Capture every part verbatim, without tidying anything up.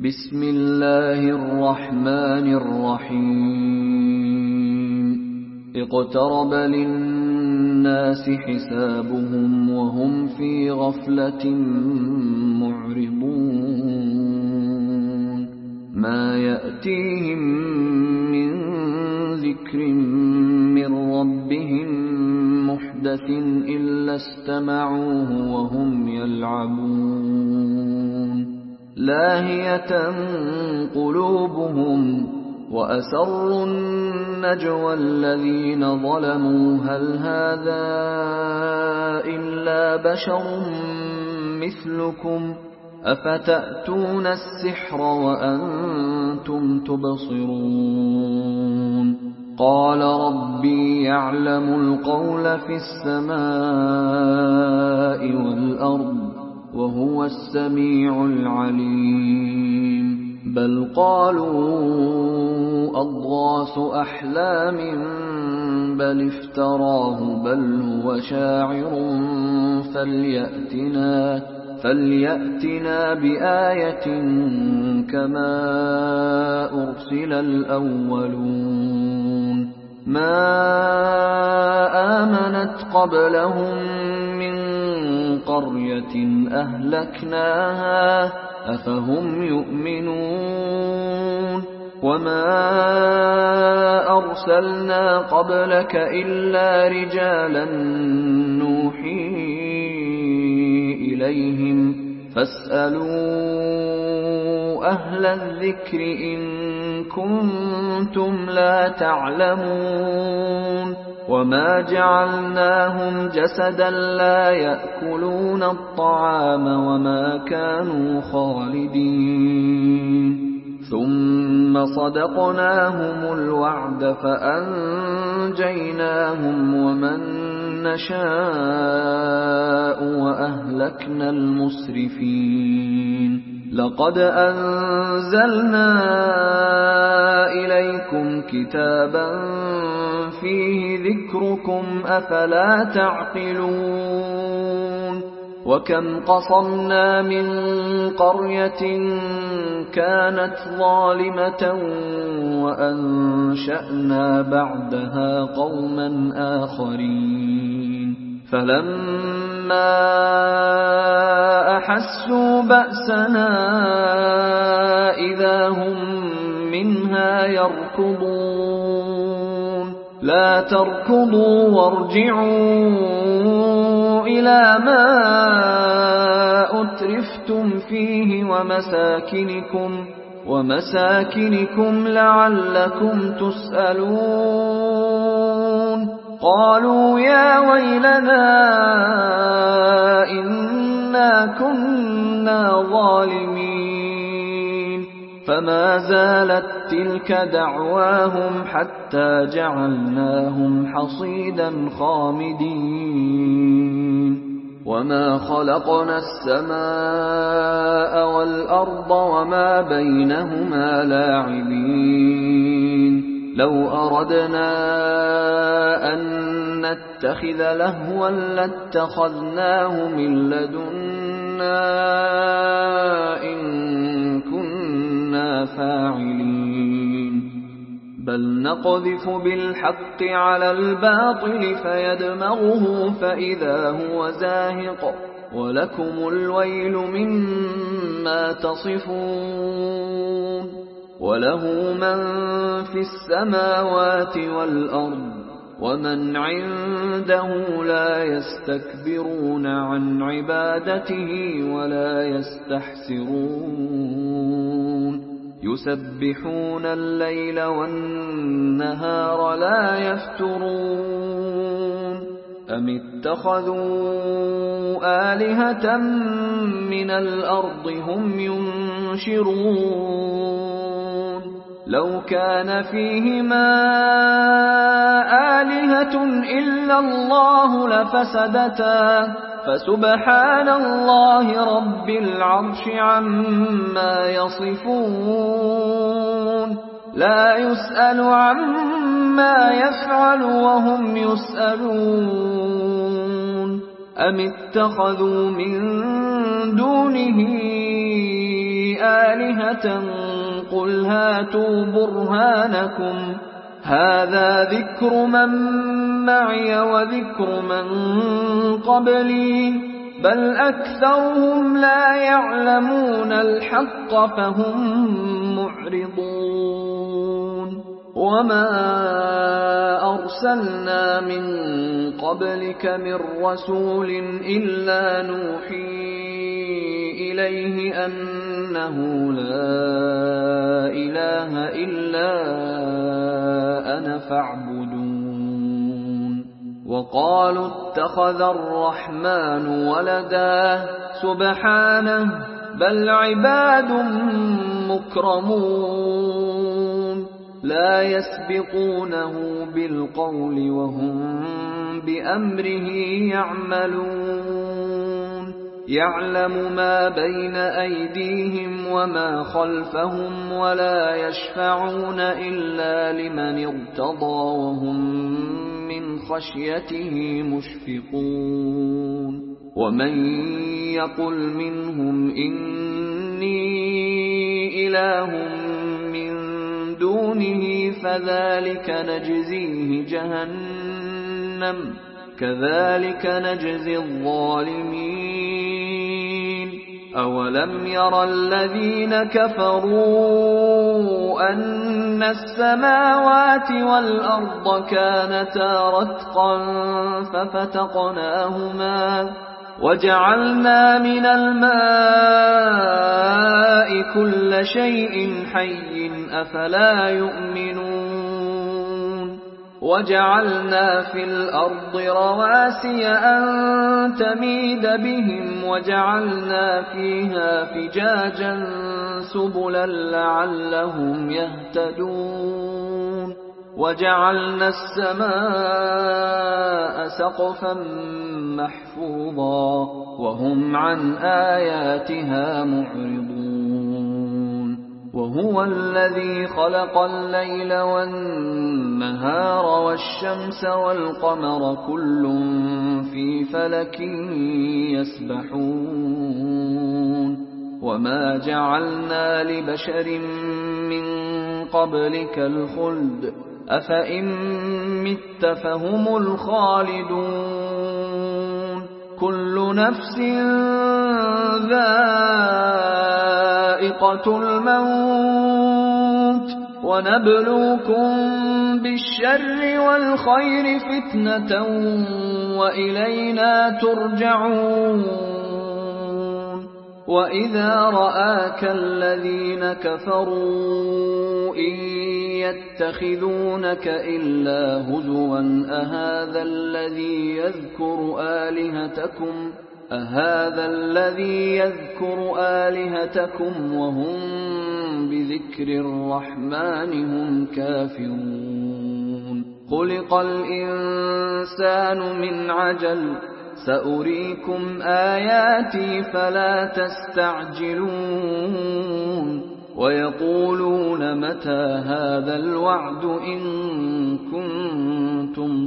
بسم الله الرحمن الرحيم اقترب للناس حسابهم وهم في غفلة معرضون ما يأتيهم من ذكر من ربهم محدث إلا استمعوه وهم يلعبون لاهية قلوبهم وأسروا النجوى الذين ظلموا هل هذا إلا بشر مثلكم أفتأتون السحر وأنتم تبصرون قال ربي يعلم القول في السماء والأرض وهو السميع العليم بل قالوا أضغاث أحلام بل افتراه بل هو شاعر فليأتنا, فليأتنا بآية كما أرسل الأولون ما آمنت قبلهم من قرية أهلكناها أفهم يؤمنون وما أرسلنا قبلك إلا رجالا نوحي إليهم فاسألوا أهل الذكر إن كنتم لا تعلمون وما جعلناهم جسدا لا يأكلون الطعام وما كانوا خالدين ثم صدقناهم الوعد فأنجيناهم ومن نشاء وأهلكنا المسرفين لقد أنزلنا إليكم كتابا فيه ذكركم أفلا تعقلون وكم قصمنا من قرية كانت ظالمة وأنشأنا بعدها قوما آخرين فلما أحسوا بأسنا إذا هم منها يركضون لا تركضوا وارجعوا إلى ما أترفتم فيه ومساكنكم ومساكنكم لعلكم تسألون قالوا يا ويلنا إنا كنا ظالمين فما زالت تلك دعواهم حتى جعلناهم حصيدا خامدين وما خلقنا السماء والأرض وما بينهما لاعبين لو أردنا أن نتخذ لهوا لاتخذناه من لدنا إن كنا فاعلين بل نقذف بالحق على الباطل فيدمغه فإذا هو زاهق ولكم الويل مما تصفون وله من في السماوات والأرض ومن عنده لا يستكبرون عن عبادته ولا يستحسرون يسبحون الليل والنهار لا يفترون أم اتخذوا آلهة من الأرض هم ينشرون لو كان فيهما آلهة إلا الله لفسدتا فسبحان الله رب العرش عما يصفون لا يسأل عما يفعل وهم يسألون أم اتخذوا من دونه آلهة قل هاتوا برهانكم هذا ذكر من معي وذكر من قبلي بل أكثرهم لا يعلمون الحق فهم معرضون وما أرسلنا من قبلك من رسول إلا نوحي إليه أنه لا إله إلا أنا فاعبدون وقالوا اتخذ الرحمن ولدا سبحانه بل عباد مكرمون لا يسبقونه بالقول وهم بأمره يعملون يعلم ما بين أيديهم وما خلفهم ولا يشفعون إلا لمن ارتضى وهم من خشيته مشفقون ومن يقل منهم إني إله من دونه فذلك نجزيه جهنم كذلك نجزي الظالمين أولم ير الذين كفروا أن السماوات والأرض كانتا رتقا ففتقناهما وجعلنا من الماء كل شيء حي أفلا يؤمنون وجعلنا في الأرض رواسي أن تميد بهم وجعلنا فيها فجاجا سبلا لعلهم يهتدون وجعلنا السماء سقفا محفوظا وهم عن آياتها معرضون وهو الذي خلق الليل والنهار والشمس والقمر كل في فلك يسبحون وما جعلنا لبشر من قبلك الخلد أفإن مت فهم الخالدون كل نفس ذائقة الموت ونبلوكم بالشر والخير فتنة وإلينا ترجعون وإذا رآك الذين كفروا إن يتخذونك إلا هزوا أهذا الذي يذكر آلهتكم أهذا الذي يذكر آلهتكم وهم بذكر الرحمن هم كافرون خلق الإنسان من عجل سأريكم آياتي فلا تستعجلون ويقولون متى هذا الوعد إن كنتم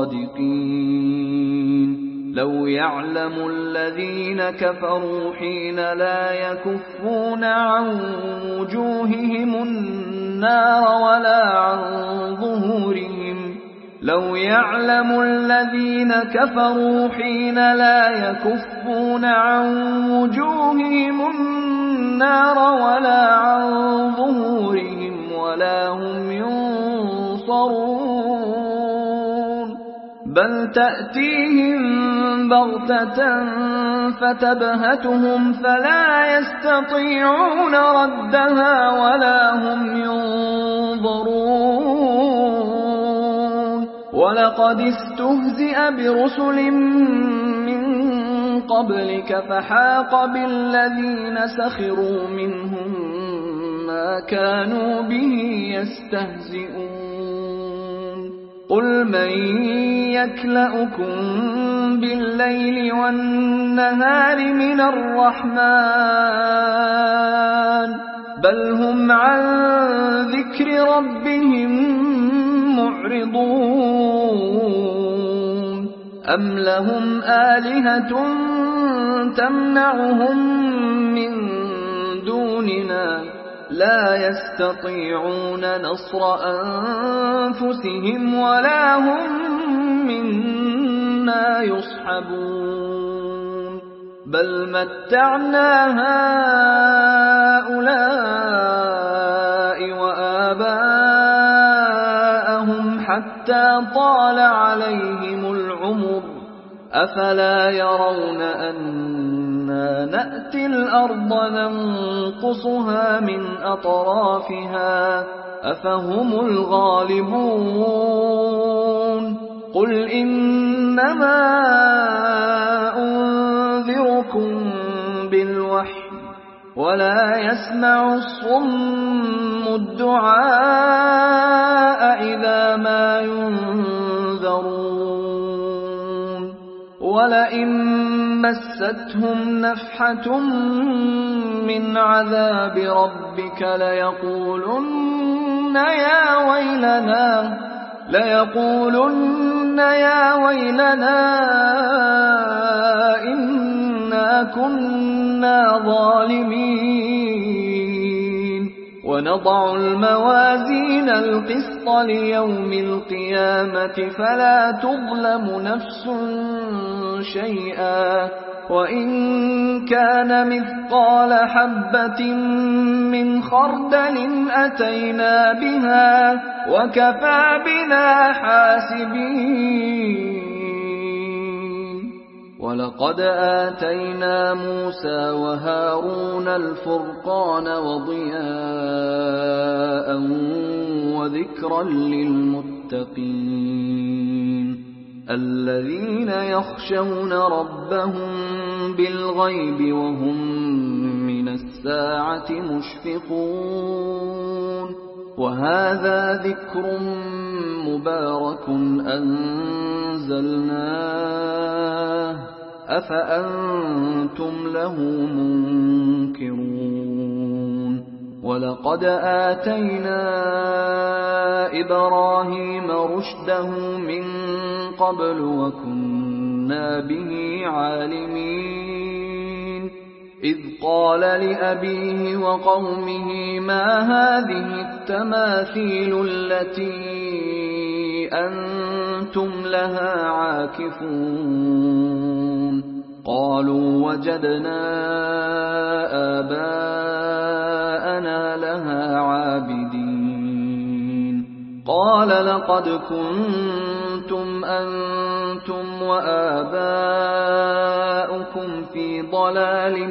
صادقين لو يعلم الذين كفروا حين لا يكفون عن وجوههم النار ولا عن ظهورهم لو يعلم الذين كفروا حين لا يكفون عن وجوههم النار ولا عن ظهورهم ولا هم ينصرون بل تأتيهم بغتة فتبهتهم فلا يستطيعون ردها ولا هم ينظرون ولقد استهزئ برسل من قبلك فحاق بالذين سخروا منهم ما كانوا به يستهزئون قل من يكلؤكم بالليل والنهار من الرحمن بل هم عن ذكر ربهم معرضون أم لهم آلهة تمنعهم من دون دوننا لا يستطيعون نصر أنفسهم ولا هم منا يصحبون بل متعنا هؤلاء وآباءهم حتى طال عليهم العمر أفلا يرون أنا نأتي الأرض ننقصها من أطرافها أفهم الغالبون قل إنما أنذركم بالوحي ولا يسمع الصم الدعاء إذا ما ينذرون ولئن مستهم نفحة من عذاب ربك ليقولن يا ويلنا ليقولن يا ويلنا إنا كنا ظالمين ونضع الموازين القسط ليوم القيامة فلا تظلم نفس شيئا وإن كان مثقال حبة من خردل أتينا بها وكفى بنا حاسبين ولقد آتينا موسى وهارون الفرقان وضياء وذكرا للمتقين الذين يخشون ربهم بالغيب وهم من الساعة مشفقون وهذا ذكر مبارك أنزلناه أفأنتم له منكرون ولقد آتينا إبراهيم رشده من قبل وكنا به عالمين إذ قال لأبيه وقومه ما هذه التماثيل التي أنتم لها عاكفون قالوا وجدنا آباءنا لها عابدين قال لقد كنتم أنتم وآباؤكم في ضلال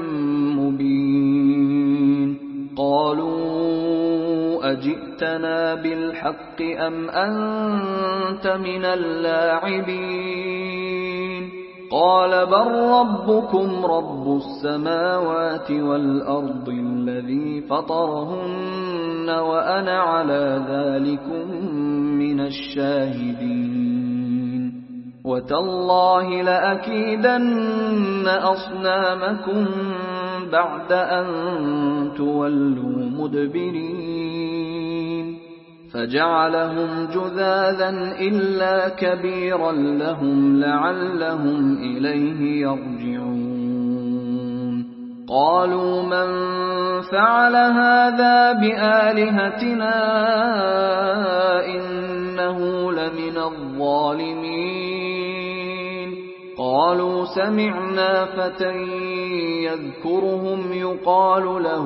مبين قالوا أجئتنا بالحق أم أنت من اللاعبين قال بل ربكم رب السماوات والأرض الذي فطرهن وأنا على ذلكم من الشاهدين وتالله لأكيدن أصنامكم بعد أن تولوا مدبرين فجعلهم جذاذا إلا كبيرا لهم لعلهم إليه يرجعون قالوا من فعل هذا بآلهتنا إنه لمن الظالمين قالوا سمعنا فتى يذكرهم يقال له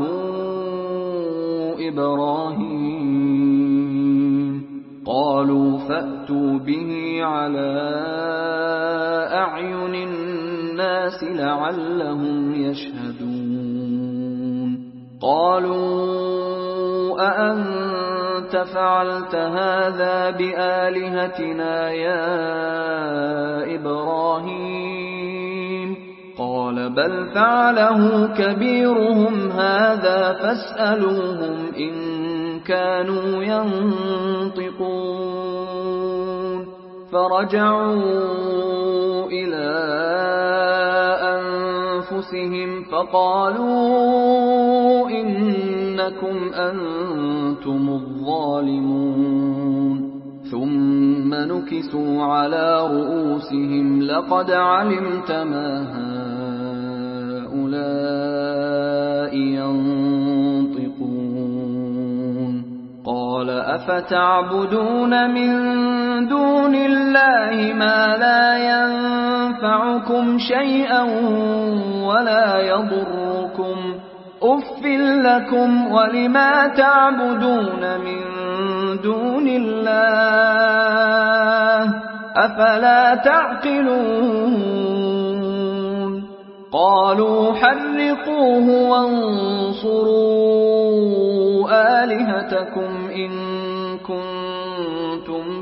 إبراهيم قالوا فأتوا به على أعين الناس لعلهم يشهدون قالوا أأنت فعلت هذا بآلهتنا يا إبراهيم قال بل فعله كبيرهم هذا فاسألوهم إن كانوا ينطقون فرجعوا إلى أنفسهم فقالوا إنكم أنتم الظالمون ثم نكسوا على رؤوسهم لقد علمت ما هؤلاء ينطقون أفتعبدون من دون الله ما لا ينفعكم شيئا ولا يضركم أف لكم ولما تعبدون من دون الله أفلا تعقلون قالوا حرقوه وانصروا آلهتكم إن كنتم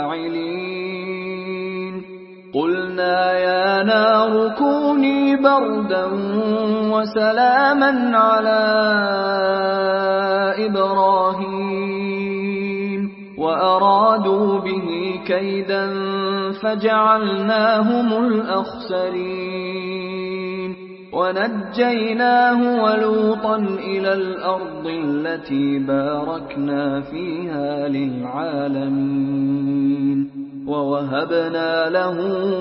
فاعلين قلنا يا نار كوني بردا وسلاما على إبراهيم وأرادوا به كيدا فجعلناهم الأخسرين ونجيناه ولوطا إلى الأرض التي باركنا فيها للعالمين ووهبنا له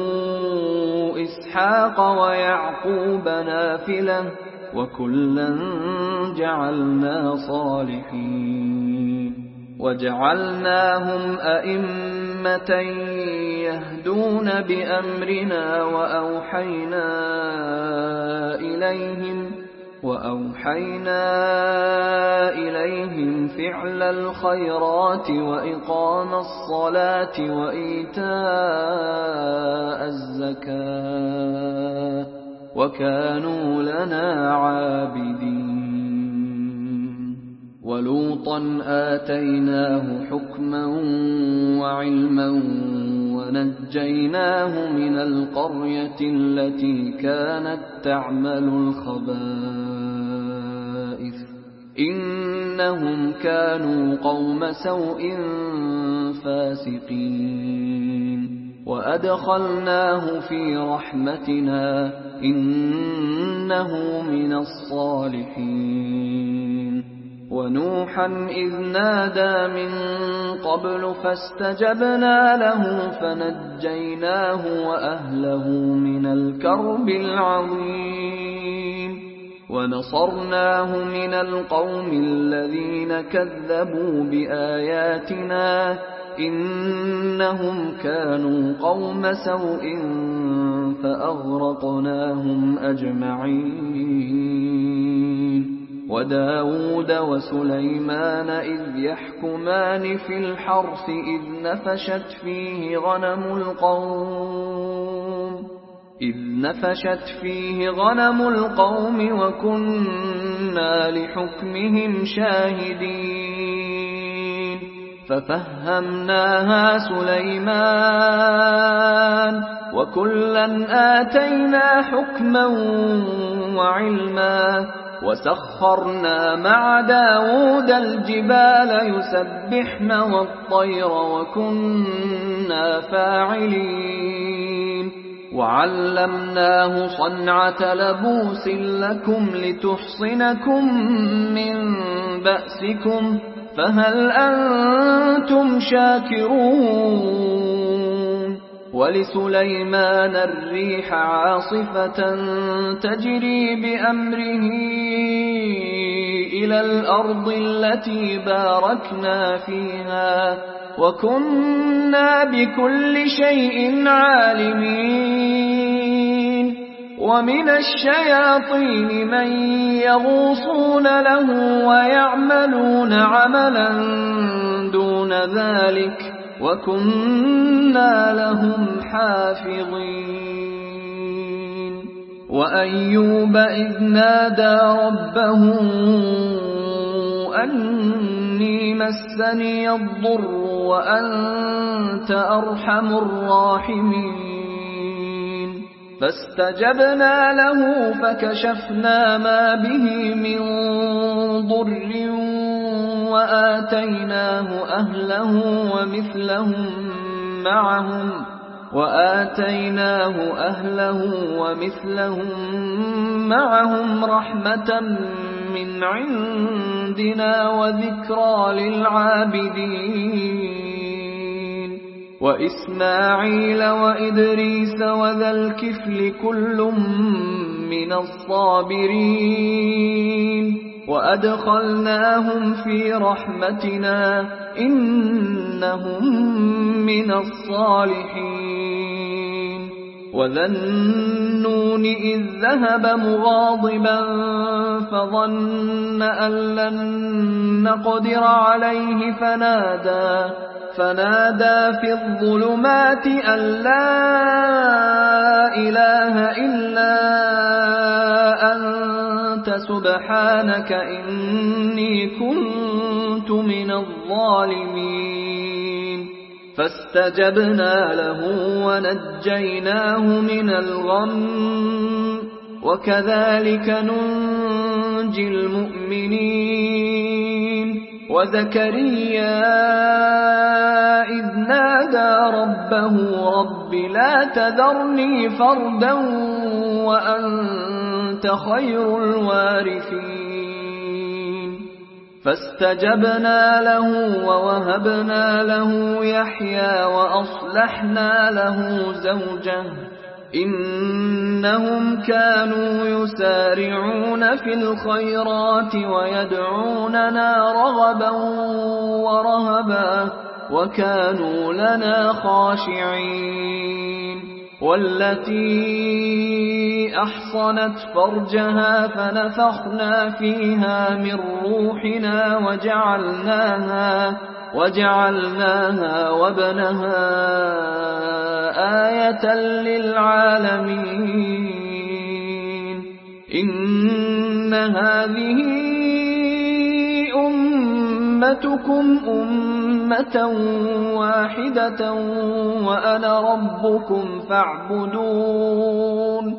إسحاق ويعقوب نافلة وكلا جعلنا صالحين وجعلناهم أئمة يهدون بأمرنا وأوحينا إليهم وأوحينا إليهم فعل الخيرات وإقام الصلاة وإيتاء الزكاة وكانوا لنا عابدين ولوطا آتيناه حكما وعلما ونجيناه من القرية التي كانت تعمل الخبائث إنهم كانوا قوم سوء فاسقين وأدخلناه في رحمتنا إنه من الصالحين ونوحا إذ نادى من قبل فاستجبنا له فنجيناه وأهله من الكرب العظيم ونصرناه من القوم الذين كذبوا بآياتنا إنهم كانوا قوم سوء فأغرقناهم أجمعين وداود وسليمان إذ يحكمان في الحرث إذ نفشت فيه غنم القوم إذ نفشت فيه غنم القوم وكنا لحكمهم شاهدين ففهمناها سليمان وكلا آتينا حكما وعلما وسخرنا مع داود الجبال يسبحن والطير وكنا فاعلين وعلمناه صنعة لبوس لكم لتحصنكم من بأسكم فهل أنتم شاكرون ولسليمان الريح عاصفة تجري بأمره إلى الأرض التي باركنا فيها وكنا بكل شيء عالمين ومن الشياطين من يغوصون له ويعملون عملا دون ذلك وكنا لهم حافظين وأيوب إذ نادى ربه أني مسني الضر وأنت أرحم الراحمين فاستجبنا له فكشفنا ما به من ضر وآتيناه أهله ومثلهم معهم وآتيناه أهله ومثلهم معهم رحمة من عندنا وذكرى للعابدين وإسماعيل وإدريس وذا الكفل كل من الصابرين وأدخلناهم في رحمتنا إنهم من الصالحين وذا النون إذ ذهب مغاضبا فظن أن لن نقدر عليه فنادى فنادى في الظلمات أن لا إله إلا أنت سبحانك إني كنت من الظالمين فاستجبنا له ونجيناه من الغم وكذلك ننجي المؤمنين وزكريا إذ نادى ربه رب لا تذرني فردا وأنت خير الوارثين فاستجبنا له ووهبنا له يحيى وأصلحنا له زوجه إنهم كانوا يسارعون في الخيرات ويدعوننا رغبا ورهبا وكانوا لنا خاشعين والتي أحصنت فرجها فنفخنا فيها من روحنا وجعلناها وجعلناها وابنها آية للعالمين إن هذه أمتكم أمة واحدة وأنا ربكم فاعبدون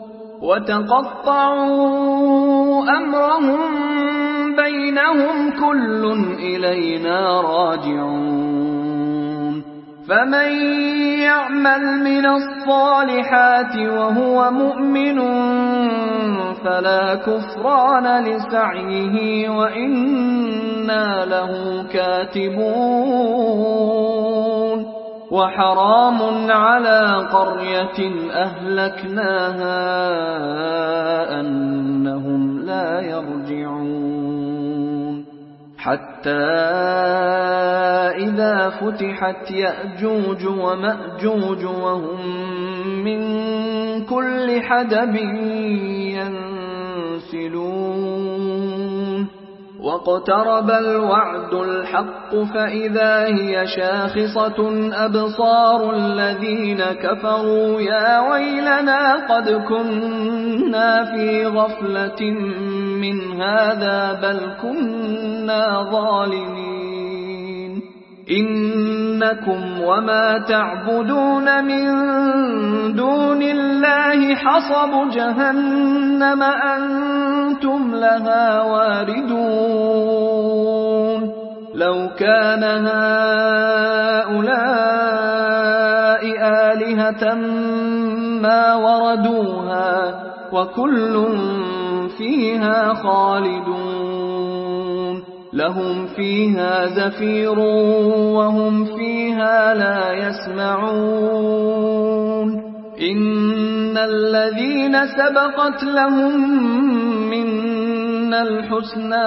وتقطعوا أمرهم بينهم كل إلينا راجعون فمن يعمل من الصالحات وهو مؤمن فلا كفران لسعيه وإنا له كاتبون وحرام على قرية أهلكناها أنهم لا يرجعون حتى إذا فتحت يأجوج ومأجوج وهم من كل حدب ينسلون واقترب الوعد الحق فإذا هي شاخصة أبصار الذين كفروا يا ويلنا قد كنا في غفلة من هذا بل كنا ظالمين إنكم وما تعبدون من دون الله حصب جهنم أنتم لها واردون لو كان هؤلاء آلهة ما وردوها وكل فيها خالدون لهم فيها زفير وهم فيها لا يسمعون إن الذين سبقت لهم منا الحسنى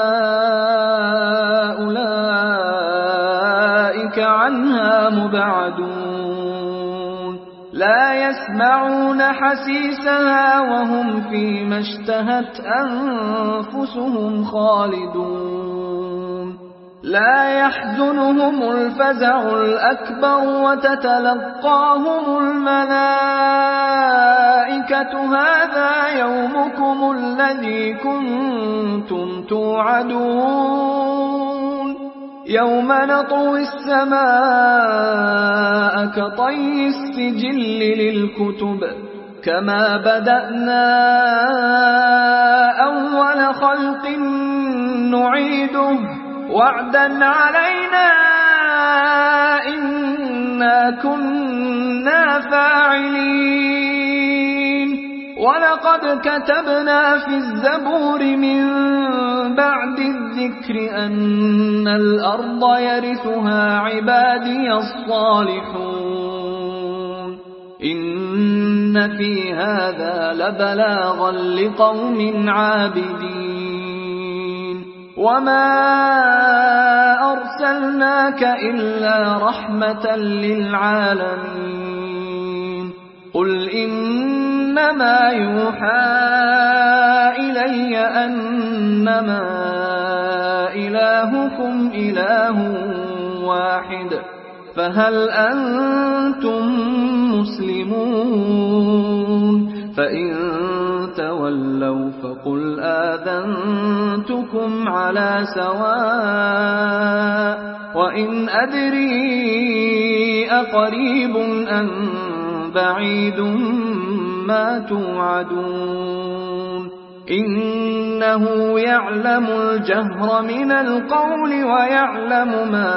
أولئك عنها مبعدون لا يسمعون حسيسها وهم فيما اشتهت أنفسهم خالدون لا يحزنهم الفزع الأكبر وتتلقاهم الملائكة هذا يومكم الذي كنتم توعدون يوم نطوي السماء كطي السجل للكتب كما بدأنا أول خلق نعيده وعدا علينا إنا كنا فاعلين ولقد كتبنا في الزبور من بعد الذكر أن الأرض يرثها عبادي الصالحون إن في هذا لبلاغا لقوم عابدين وما أرسلناك إلا رحمة للعالمين قل إنما يوحى إلي أنما إلهكم إله واحد فهل أنتم مسلمون فإن تولوا فقل آذنتكم على سواء وإن أدري أقريب أم بعيد ما توعدون إنه يعلم الجهر من القول ويعلم ما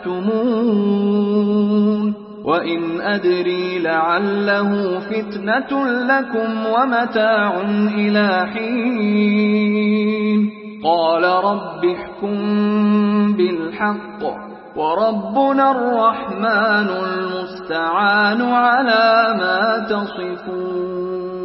تكتمون وإن أدري لعله فتنة لكم ومتاع إلى حين قال رب احكم بالحق وربنا الرحمن المستعان على ما تصفون